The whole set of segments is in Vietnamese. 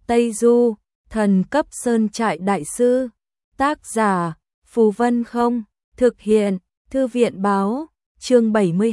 Tây Du, thần cấp sơn trại đại sư. Tác giả, Phù Vân Không, thực hiện, Thư viện báo, chương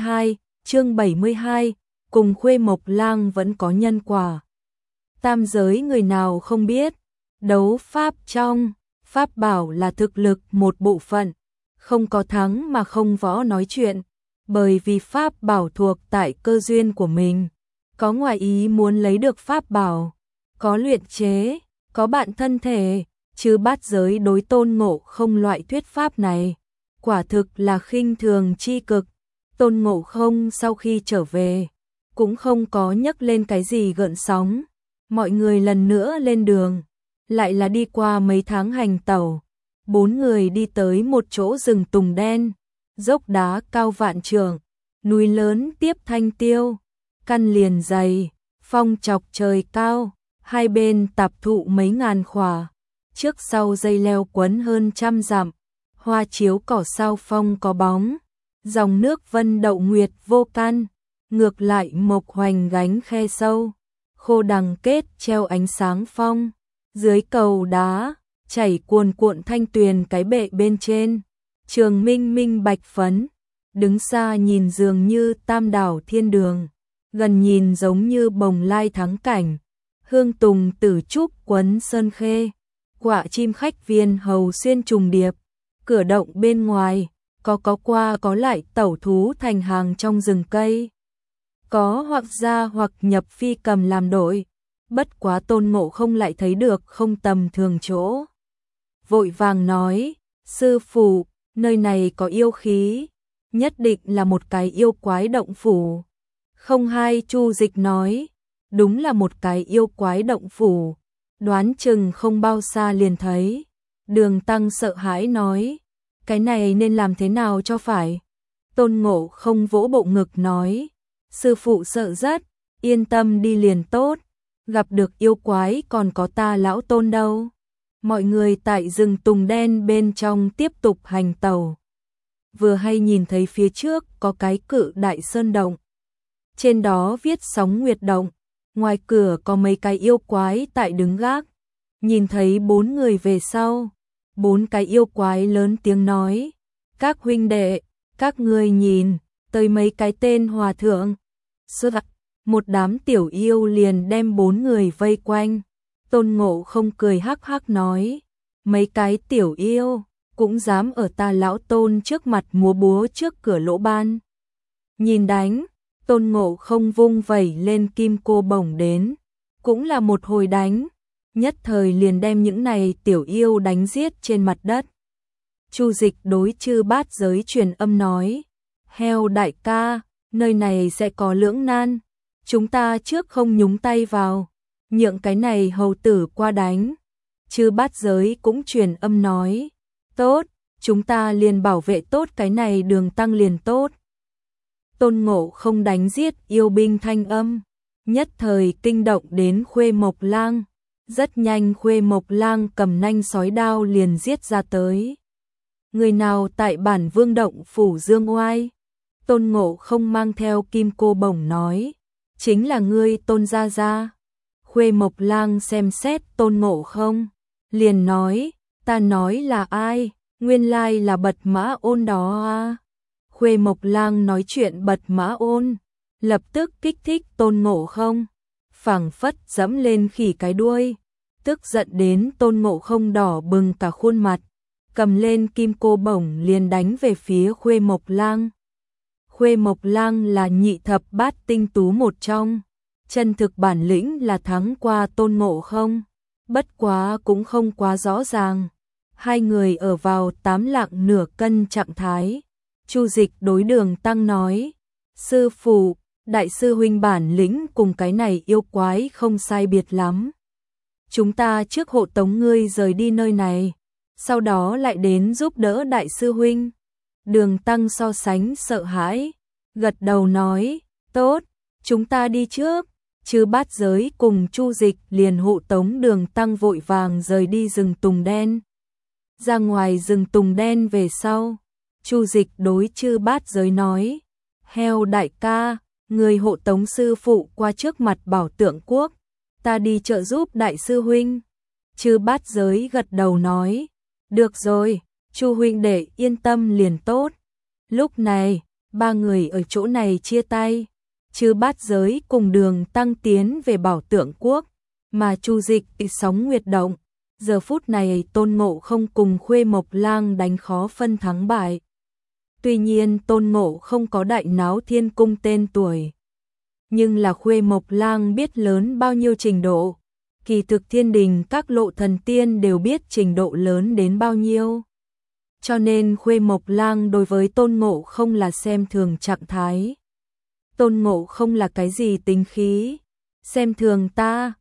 72, cùng Khuê Mộc Lang vẫn có nhân quả. Tam giới người nào không biết, đấu pháp trong, pháp bảo là thực lực một bộ phận, không có thắng mà không võ nói chuyện, bởi vì pháp bảo thuộc tại cơ duyên của mình, có ngoại ý muốn lấy được pháp bảo, có luyện chế, có bạn thân thể, chứ bát giới đối Tôn Ngộ Không loại thuyết pháp này, quả thực là khinh thường chi cực. Tôn Ngộ Không sau khi trở về, cũng không có nhấc lên cái gì gợn sóng, mọi người lần nữa lên đường, lại là đi qua mấy tháng hành tẩu, 4 người đi tới một chỗ rừng tùng đen, dốc đá cao vạn trượng, núi lớn tiếp thanh tiêu, căn liền dày, phong chọc trời cao, hai bên tạp thụ mấy ngàn khỏa, trước sau dây leo quấn hơn trăm dặm, hoa chiếu cỏ sao phong có bóng, dòng nước vân đậu nguyệt vô căn, ngược lại mộc hoành gánh khe sâu, khô đằng kết treo ánh sáng phong, dưới cầu đá, chảy cuồn cuộn thanh tuyền cái bệ bên trên, trường minh minh bạch phấn, đứng xa nhìn dường như tam đảo thiên đường, gần nhìn giống như bồng lai thắng cảnh, hương tùng tử trúc quấn sơn khê, quạ chim khách viên hầu xuyên trùng điệp, cửa động bên ngoài, có qua có lại tẩu thú thành hàng trong rừng cây, có hoặc ra hoặc nhập phi cầm làm đội, bất quá Tôn Ngộ Không lại thấy được không tầm thường chỗ. Vội vàng nói, sư phụ, nơi này có yêu khí, nhất định là một cái yêu quái động phủ. Không hai Chu Dịch nói, đúng là một cái yêu quái động phủ, đoán chừng không bao xa liền thấy. Đường Tăng sợ hãi nói, cái này nên làm thế nào cho phải? Tôn Ngộ Không vỗ bộ ngực nói, sư phụ sợ rất, yên tâm đi liền tốt, gặp được yêu quái còn có ta lão Tôn đâu. Mọi người tại rừng tùng đen bên trong tiếp tục hành tẩu. Vừa hay nhìn thấy phía trước có cái cự đại sơn động. Trên đó viết Sóng Nguyệt Động, ngoài cửa có mấy cái yêu quái tại đứng gác. Nhìn thấy 4 người về sau, 4 cái yêu quái lớn tiếng nói, các huynh đệ, các ngươi nhìn, tới mấy cái tên hòa thượng. Một đám tiểu yêu liền đem 4 người vây quanh. Tôn Ngộ Không cười hắc hắc nói, mấy cái tiểu yêu, cũng dám ở ta lão Tôn trước mặt múa búa trước cửa lỗ ban. Nhìn đánh, Tôn Ngộ Không vung vẩy lên kim cô bổng đến, cũng là một hồi đánh, nhất thời liền đem những này tiểu yêu đánh giết trên mặt đất. Chu Dịch đối Chư Bát Giới truyền âm nói, heo đại ca, nơi này sẽ có lưỡng nan, chúng ta trước không nhúng tay vào, nhượng cái này hầu tử qua đánh. Chư Bát Giới cũng truyền âm nói, tốt, chúng ta liền bảo vệ tốt cái này Đường Tăng liền tốt. Tôn Ngộ Không đánh giết yêu binh thanh âm, nhất thời kinh động đến Khuê Mộc Lang, rất nhanh Khuê Mộc Lang cầm nanh sói đao liền giết ra tới. Người nào tại bản Vương Động phủ dương oai? Tôn Ngộ Không mang theo kim cô bổng nói, chính là ngươi Tôn gia gia. Khuê Mộc Lang xem xét Tôn Ngộ Không, liền nói, ta nói là ai, nguyên lai là Bật Mã Ôn đó à. Khuê Mộc Lang nói chuyện Bật Mã Ôn, lập tức kích thích Tôn Ngộ Không, phảng phất dẫm lên khỉ cái đuôi, tức giận đến Tôn Ngộ Không đỏ bừng cả khuôn mặt, cầm lên kim cô bổng liền đánh về phía Khuê Mộc Lang. Khuê Mộc Lang là nhị thập bát tinh tú một trong, chân thực bản lĩnh là thắng qua Tôn Ngộ Không, bất quá cũng không quá rõ ràng. Hai người ở vào 8 lạng nửa cân trạng thái. Chu Dịch đối Đường Tăng nói, sư phụ, đại sư huynh bản lĩnh cùng cái này yêu quái không sai biệt lắm. Chúng ta trước hộ tống ngươi rời đi nơi này, sau đó lại đến giúp đỡ đại sư huynh. Đường Tăng so sánh sợ hãi, gật đầu nói, tốt, chúng ta đi trước. Chư Bát Giới cùng Chu Dịch liền hộ tống Đường Tăng vội vàng rời đi rừng tùng đen. Ra ngoài rừng tùng đen về sau, Chu Dịch đối Chư Bát Giới nói, heo đại ca, người hộ tống sư phụ qua trước mặt Bảo Tượng Quốc, ta đi trợ giúp đại sư huynh. Chư Bát Giới gật đầu nói, được rồi, Chu huynh đệ yên tâm liền tốt. Lúc này, ba người ở chỗ này chia tay. Chư Bát Giới cùng Đường Tăng tiến về Bảo Tượng Quốc, mà Chu Dịch sóng Nguyệt Động. Giờ phút này Tôn Ngộ Không cùng Khuê Mộc Lang đánh khó phân thắng bại. Tuy nhiên Tôn Ngộ Không có đại náo thiên cung tên tuổi, nhưng là Khuê Mộc Lang biết lớn bao nhiêu trình độ. Kỳ thực thiên đình các lộ thần tiên đều biết trình độ lớn đến bao nhiêu. Cho nên Khuê Mộc Lang đối với Tôn Ngộ Không là xem thường trạng thái. Tôn Ngộ Không là cái gì tính khí? Xem thường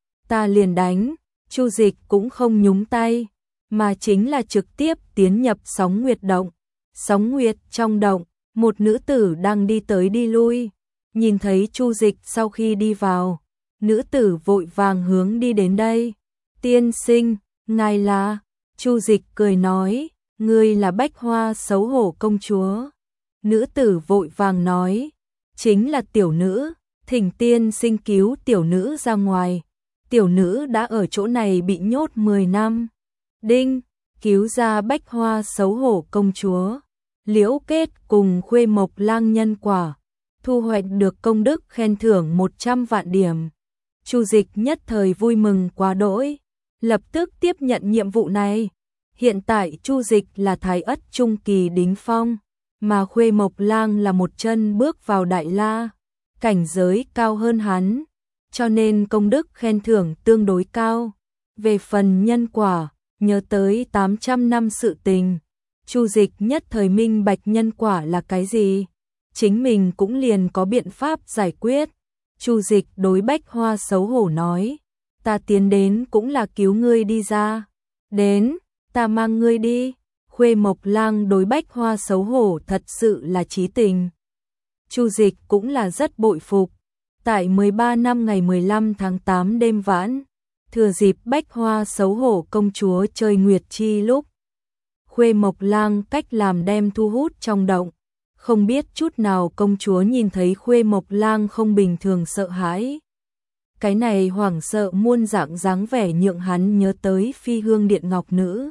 ta liền đánh. Chu Dịch cũng không nhúng tay, mà chính là trực tiếp tiến nhập sóng Nguyệt Động. Sóng Nguyệt trong động, một nữ tử đang đi tới đi lui. Nhìn thấy Chu Dịch sau khi đi vào, nữ tử vội vàng hướng đi đến đây. Tiên sinh, ngài là? Chu Dịch cười nói, ngươi là Bách Hoa xấu hổ công chúa. Nữ tử vội vàng nói, chính là tiểu nữ, thỉnh tiên sinh cứu tiểu nữ ra ngoài. Tiểu nữ đã ở chỗ này bị nhốt 10 năm. Đinh, cứu ra Bách Hoa xấu hổ công chúa. Liễu kết cùng Khuê Mộc Lang nhân quả, thu hoạch được công đức khen thưởng 100 vạn điểm. Chu Dịch nhất thời vui mừng quá đỗi, lập tức tiếp nhận nhiệm vụ này. Hiện tại Chu Dịch là Thái Ất trung kỳ đỉnh phong, mà Khuê Mộc Lang là một chân bước vào Đại La, cảnh giới cao hơn hắn, cho nên công đức khen thưởng tương đối cao. Về phần nhân quả, nhớ tới 800 năm sự tình, Chu Dịch nhất thời minh bạch nhân quả là cái gì, chính mình cũng liền có biện pháp giải quyết. Chu Dịch đối Bách Hoa xấu hổ nói, ta tiến đến cũng là cứu ngươi đi ra. Đến, ta mang ngươi đi. Khuê Mộc Lang đối Bách Hoa xấu hổ thật sự là chí tình. Chu Dịch cũng là rất bội phục. Tại 13 năm ngày 15 tháng 8 đêm vãn, thừa dịp Bách Hoa xấu hổ công chúa chơi Nguyệt Chi lúc, Khuê Mộc Lang cách làm đem thu hút trong động. Không biết chút nào công chúa nhìn thấy Khuê Mộc Lang không bình thường sợ hãi. Cái này hoảng sợ muôn dạng dáng vẻ nhượng hắn nhớ tới Phi Hương Điện Ngọc Nữ.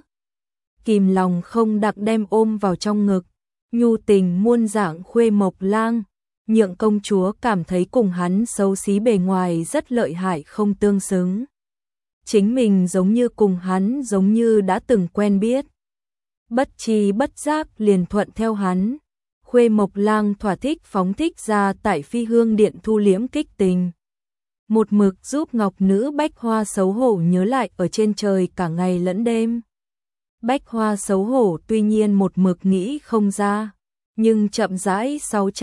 Kìm lòng không đặng đem ôm vào trong ngực, nhu tình muôn dạng Khuê Mộc Lang, nhượng công chúa cảm thấy cùng hắn xấu xí bề ngoài rất lợi hại không tương xứng. Chính mình giống như cùng hắn giống như đã từng quen biết. Bất tri bất giác liền thuận theo hắn. Khuê Mộc Lang thỏa thích phóng thích ra tại Phi Hương Điện thu liễm kích tình. Một mực giúp Ngọc Nữ Bách Hoa xấu hổ nhớ lại ở trên trời cả ngày lẫn đêm. Bách Hoa xấu hổ tuy nhiên một mực nghĩ không ra, nhưng chậm rãi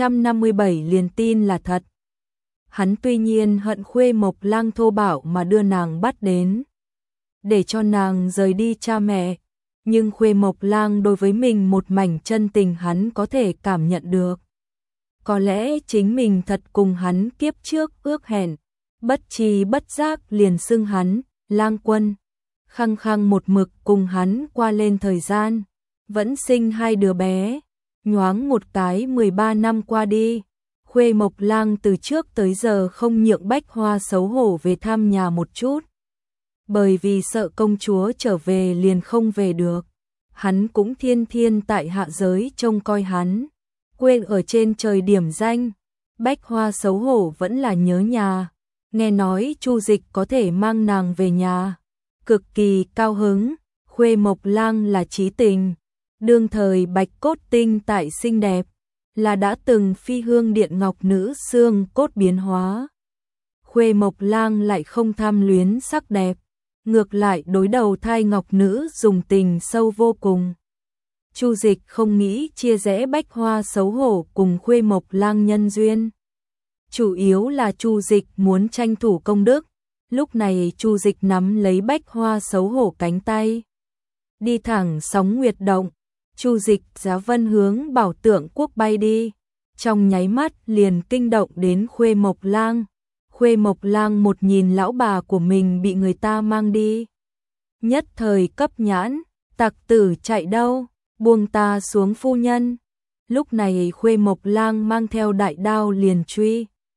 657 liền tin là thật. Hắn tuy nhiên hận Khuê Mộc Lang thô bạo mà đưa nàng bắt đến, để cho nàng rời đi cha mẹ, nhưng Khuê Mộc Lang đối với mình một mảnh chân tình hắn có thể cảm nhận được. Có lẽ chính mình thật cùng hắn kiếp trước ước hẹn, bất tri bất giác liền xưng hắn, Lang Quân. Khăng khăng một mực cùng hắn qua lên thời gian, vẫn sinh hai đứa bé, nhoáng một cái 13 năm qua đi. Khuê Mộc Lang từ trước tới giờ không nhượng Bách Hoa xấu hổ về thăm nhà một chút. Bởi vì sợ công chúa trở về liền không về được, hắn cũng thiên thiên tại hạ giới trông coi hắn, quên ở trên trời điểm danh. Bách Hoa xấu hổ vẫn là nhớ nhà, nghe nói Chu Dịch có thể mang nàng về nhà, cực kỳ cao hứng. Khuê Mộc Lang là chí tình, đương thời Bạch Cốt Tinh tại xinh đẹp, là đã từng Phi Hương Điện Ngọc Nữ xương cốt biến hóa. Khuê Mộc Lang lại không tham luyến sắc đẹp, ngược lại đối đầu thai Ngọc Nữ dùng tình sâu vô cùng. Chu Dịch không nghĩ chia rẽ Bách Hoa xấu hổ cùng Khuê Mộc Lang nhân duyên. Chủ yếu là Chu Dịch muốn tranh thủ công đức. Lúc này Chu Dịch nắm lấy Bách Hoa xấu hổ cánh tay, đi thẳng sóng Nguyệt Động. Chu Dịch giá vân hướng Bảo Tượng Quốc bay đi, trong nháy mắt liền kinh động đến Khuê Mộc Lang. Khuê Mộc Lang một nhìn lão bà của mình bị người ta mang đi, nhất thời cấp nhãn, tặc tử chạy đâu, buông ta xuống phu nhân. Lúc này Khuê Mộc Lang mang theo đại đao liền truy,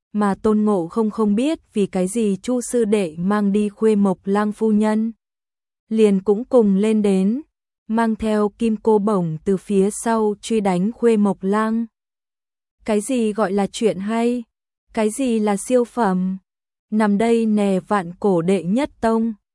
mà Tôn Ngộ không biết vì cái gì Chu sư đệ mang đi Khuê Mộc Lang phu nhân. Liền cũng cùng lên đến, mang theo kim cô bổng từ phía sau truy đánh Khuê Mộc Lang. Cái gì gọi là chuyện hay? Cái gì là siêu phẩm? Nằm đây nè vạn cổ đệ nhất tông.